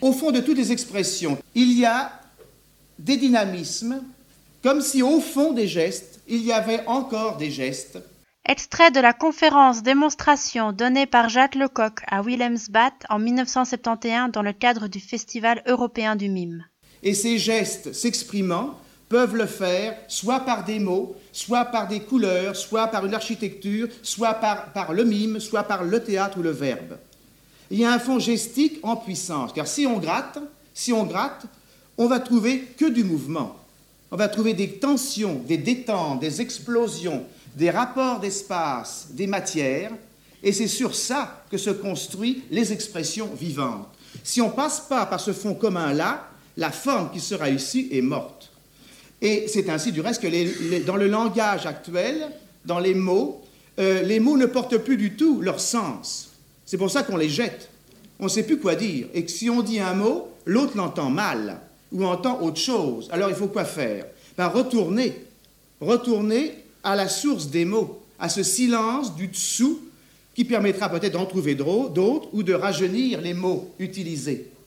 Au fond de toutes les expressions, il y a des dynamismes, comme si au fond des gestes, il y avait encore des gestes. Extrait de la conférence démonstration donnée par Jacques Lecoq à Willemsbad en 1971 dans le cadre du Festival européen du mime. Et ces gestes s'exprimant peuvent le faire soit par des mots, soit par des couleurs, soit par une architecture, soit par le mime, soit par le théâtre ou le verbe. Il y a un fond gestique en puissance, car si on gratte, on va trouver que du mouvement. On va trouver des tensions, des détentes, des explosions, des rapports d'espace, des matières, et c'est sur ça que se construisent les expressions vivantes. Si on ne passe pas par ce fond commun-là, la forme qui sera ici est morte. Et c'est ainsi du reste que dans le langage actuel, dans les mots ne portent plus du tout leur sens. C'est pour ça qu'on les jette. On ne sait plus quoi dire. Et que si on dit un mot, l'autre l'entend mal ou entend autre chose. Alors il faut quoi faire? Retourner à la source des mots, à ce silence du dessous qui permettra peut-être d'en trouver d'autres ou de rajeunir les mots utilisés.